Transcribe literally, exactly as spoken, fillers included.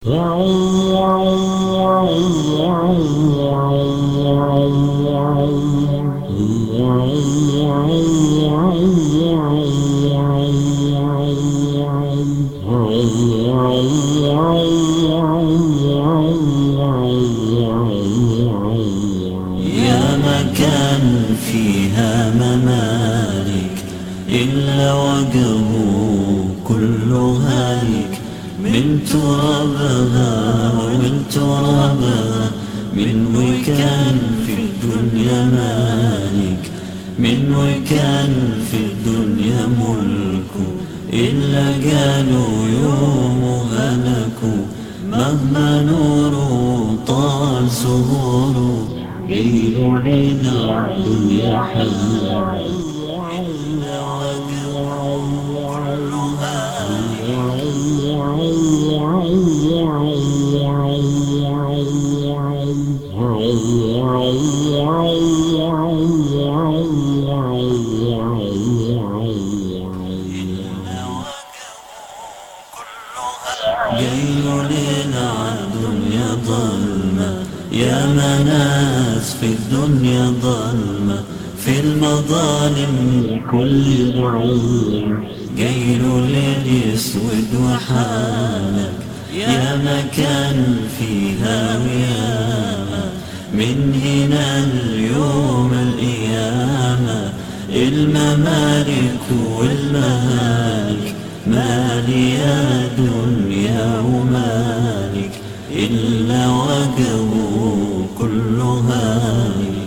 يا مكان فيها ممالك إلا وجهه كل هالك، من ترابها ومن ترابها، من وكان في الدنيا مالك، من وكان في الدنيا ملك، إلا قالوا يوم هلكوا. مهما نور طال سهور غير علينا الدنيا حلوة، ليلنا عالدنيا ظلمة، يا مناس في الدنيا ظلمة، في المظالم كل ضعيف جيل الليل يسود وحالك. يا مكان فيها وياما، من هنا اليوم القيامة، الممالك والمهالك، مالي يا دنيا ومالك إلا وجهه كل هالك.